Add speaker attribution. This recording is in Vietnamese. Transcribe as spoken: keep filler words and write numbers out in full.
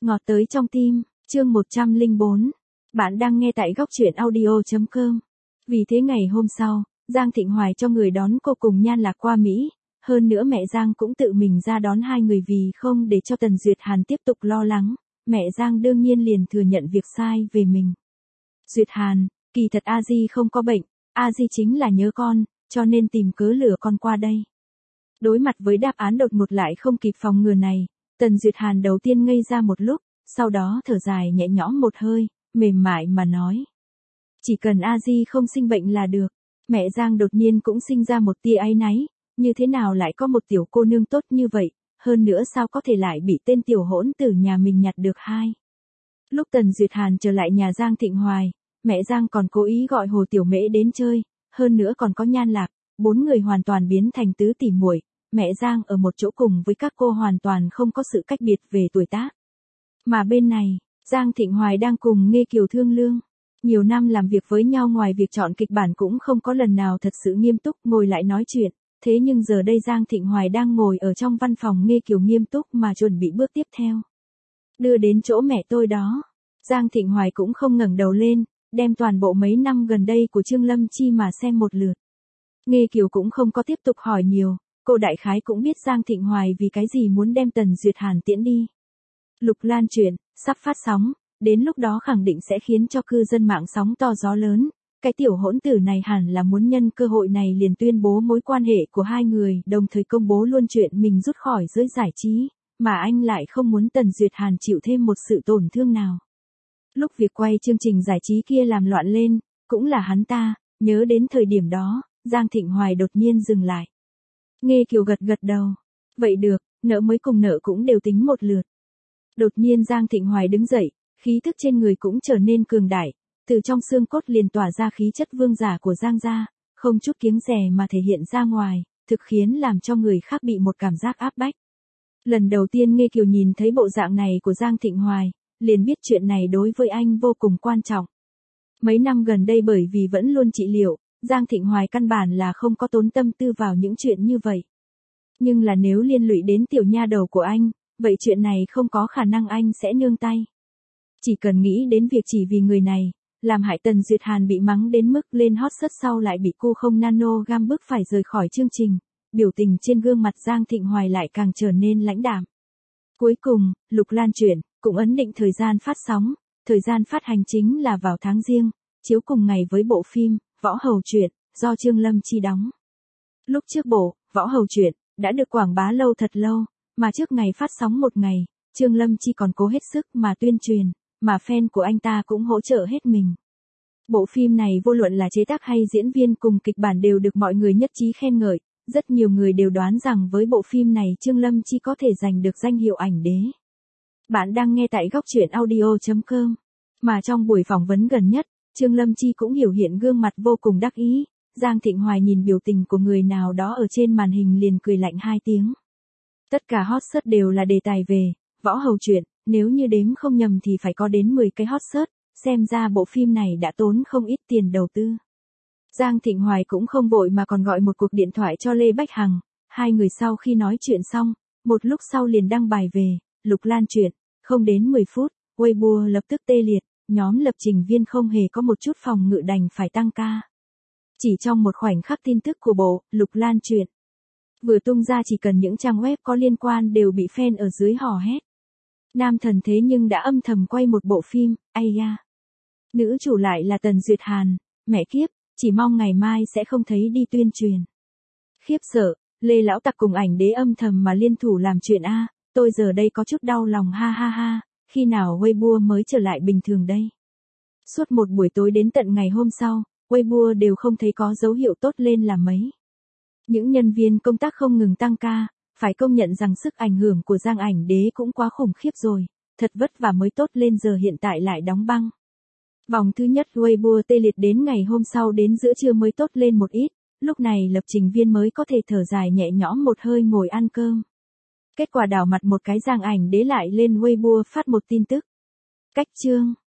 Speaker 1: Ngọt tới trong tim, chương một trăm lẻ bốn. Bạn đang nghe tại góc truyện audio chấm com. Vì thế ngày hôm sau, Giang Thịnh Hoài cho người đón cô cùng Nhan Lạc qua Mỹ. Hơn nữa mẹ Giang cũng tự mình ra đón hai người vì không để cho Tần Duyệt Hàn tiếp tục lo lắng. Mẹ Giang đương nhiên liền thừa nhận việc sai về mình. Duyệt Hàn, kỳ thật A Di không có bệnh, A Di chính là nhớ con, cho nên tìm cớ lừa con qua đây. Đối mặt với đáp án đột ngột lại không kịp phòng ngừa này, Tần Duyệt Hàn đầu tiên ngây ra một lúc, sau đó thở dài nhẹ nhõm một hơi, mềm mại mà nói. Chỉ cần A Di không sinh bệnh là được. Mẹ Giang đột nhiên cũng sinh ra một tia áy náy, như thế nào lại có một tiểu cô nương tốt như vậy, hơn nữa sao có thể lại bị tên tiểu hỗn từ nhà mình nhặt được hai. Lúc Tần Duyệt Hàn trở lại nhà Giang Thịnh Hoài, mẹ Giang còn cố ý gọi Hồ Tiểu Mễ đến chơi, hơn nữa còn có Nhan Lạc, bốn người hoàn toàn biến thành tứ tỷ muội. Mẹ Giang ở một chỗ cùng với các cô hoàn toàn không có sự cách biệt về tuổi tác. Mà bên này, Giang Thịnh Hoài đang cùng Nghê Kiều thương lương. Nhiều năm làm việc với nhau ngoài việc chọn kịch bản cũng không có lần nào thật sự nghiêm túc ngồi lại nói chuyện. Thế nhưng giờ đây Giang Thịnh Hoài đang ngồi ở trong văn phòng Nghê Kiều nghiêm túc mà chuẩn bị bước tiếp theo. Đưa đến chỗ mẹ tôi đó. Giang Thịnh Hoài cũng không ngẩng đầu lên, đem toàn bộ mấy năm gần đây của Trương Lâm Chi mà xem một lượt. Nghê Kiều cũng không có tiếp tục hỏi nhiều. Cô đại khái cũng biết Giang Thịnh Hoài vì cái gì muốn đem Tần Duyệt Hàn tiễn đi. Lục Lan truyện, sắp phát sóng, đến lúc đó khẳng định sẽ khiến cho cư dân mạng sóng to gió lớn. Cái tiểu hỗn tử này hẳn là muốn nhân cơ hội này liền tuyên bố mối quan hệ của hai người, đồng thời công bố luôn chuyện mình rút khỏi giới giải trí, mà anh lại không muốn Tần Duyệt Hàn chịu thêm một sự tổn thương nào. Lúc việc quay chương trình giải trí kia làm loạn lên, cũng là hắn ta, nhớ đến thời điểm đó, Giang Thịnh Hoài đột nhiên dừng lại. Nghê Kiều gật gật đầu. Vậy được, nợ mới cùng nợ cũng đều tính một lượt. Đột nhiên Giang Thịnh Hoài đứng dậy, khí thức trên người cũng trở nên cường đại, từ trong xương cốt liền tỏa ra khí chất vương giả của Giang gia, không chút kiêng dè mà thể hiện ra ngoài, thực khiến làm cho người khác bị một cảm giác áp bách. Lần đầu tiên Nghê Kiều nhìn thấy bộ dạng này của Giang Thịnh Hoài, liền biết chuyện này đối với anh vô cùng quan trọng. Mấy năm gần đây bởi vì vẫn luôn trị liệu, Giang Thịnh Hoài căn bản là không có tốn tâm tư vào những chuyện như vậy. Nhưng là nếu liên lụy đến tiểu nha đầu của anh, vậy chuyện này không có khả năng anh sẽ nương tay. Chỉ cần nghĩ đến việc chỉ vì người này, làm hại Tần Duyệt Hàn bị mắng đến mức lên hot search sau lại bị cô không nano gam bức phải rời khỏi chương trình, biểu tình trên gương mặt Giang Thịnh Hoài lại càng trở nên lãnh đạm. Cuối cùng, Lục Lan truyện cũng ấn định thời gian phát sóng, thời gian phát hành chính là vào tháng Giêng, chiếu cùng ngày với bộ phim Võ Hầu truyện, do Trương Lâm Chi đóng. Lúc trước bộ, Võ Hầu truyện, đã được quảng bá lâu thật lâu, mà trước ngày phát sóng một ngày, Trương Lâm Chi còn cố hết sức mà tuyên truyền, mà fan của anh ta cũng hỗ trợ hết mình. Bộ phim này vô luận là chế tác hay diễn viên cùng kịch bản đều được mọi người nhất trí khen ngợi, rất nhiều người đều đoán rằng với bộ phim này Trương Lâm Chi có thể giành được danh hiệu ảnh đế. Bạn đang nghe tại góc truyện audio chấm com, mà trong buổi phỏng vấn gần nhất, Trương Lâm Chi cũng hiểu hiện gương mặt vô cùng đắc ý, Giang Thịnh Hoài nhìn biểu tình của người nào đó ở trên màn hình liền cười lạnh hai tiếng. Tất cả hot search đều là đề tài về Võ Hầu truyện, nếu như đếm không nhầm thì phải có đến mười cái hot search, xem ra bộ phim này đã tốn không ít tiền đầu tư. Giang Thịnh Hoài cũng không vội mà còn gọi một cuộc điện thoại cho Lê Bách Hằng, hai người sau khi nói chuyện xong, một lúc sau liền đăng bài về Lục Lan truyện, không đến mười phút, Weibo lập tức tê liệt. Nhóm lập trình viên không hề có một chút phòng ngự đành phải tăng ca. Chỉ trong một khoảnh khắc tin tức của bộ Lục Lan truyện vừa tung ra chỉ cần những trang web có liên quan đều bị fan ở dưới hò hét. Nam thần thế nhưng đã âm thầm quay một bộ phim, ai da. Nữ chủ lại là Tần Duyệt Hàn, mẹ kiếp, chỉ mong ngày mai sẽ không thấy đi tuyên truyền. Khiếp sợ, Lê Lão Tặc cùng ảnh đế âm thầm mà liên thủ làm chuyện A, tôi giờ đây có chút đau lòng ha ha ha. Khi nào Weibo mới trở lại bình thường đây? Suốt một buổi tối đến tận ngày hôm sau, Weibo đều không thấy có dấu hiệu tốt lên là mấy. Những nhân viên công tác không ngừng tăng ca, phải công nhận rằng sức ảnh hưởng của Giang ảnh đế cũng quá khủng khiếp rồi, thật vất vả mới tốt lên giờ hiện tại lại đóng băng. Vòng thứ nhất Weibo tê liệt đến ngày hôm sau đến giữa trưa mới tốt lên một ít, lúc này lập trình viên mới có thể thở dài nhẹ nhõm một hơi ngồi ăn cơm. Kết quả đảo mặt một cái Giang ảnh đế lại lên Weibo phát một tin tức. Cách chương.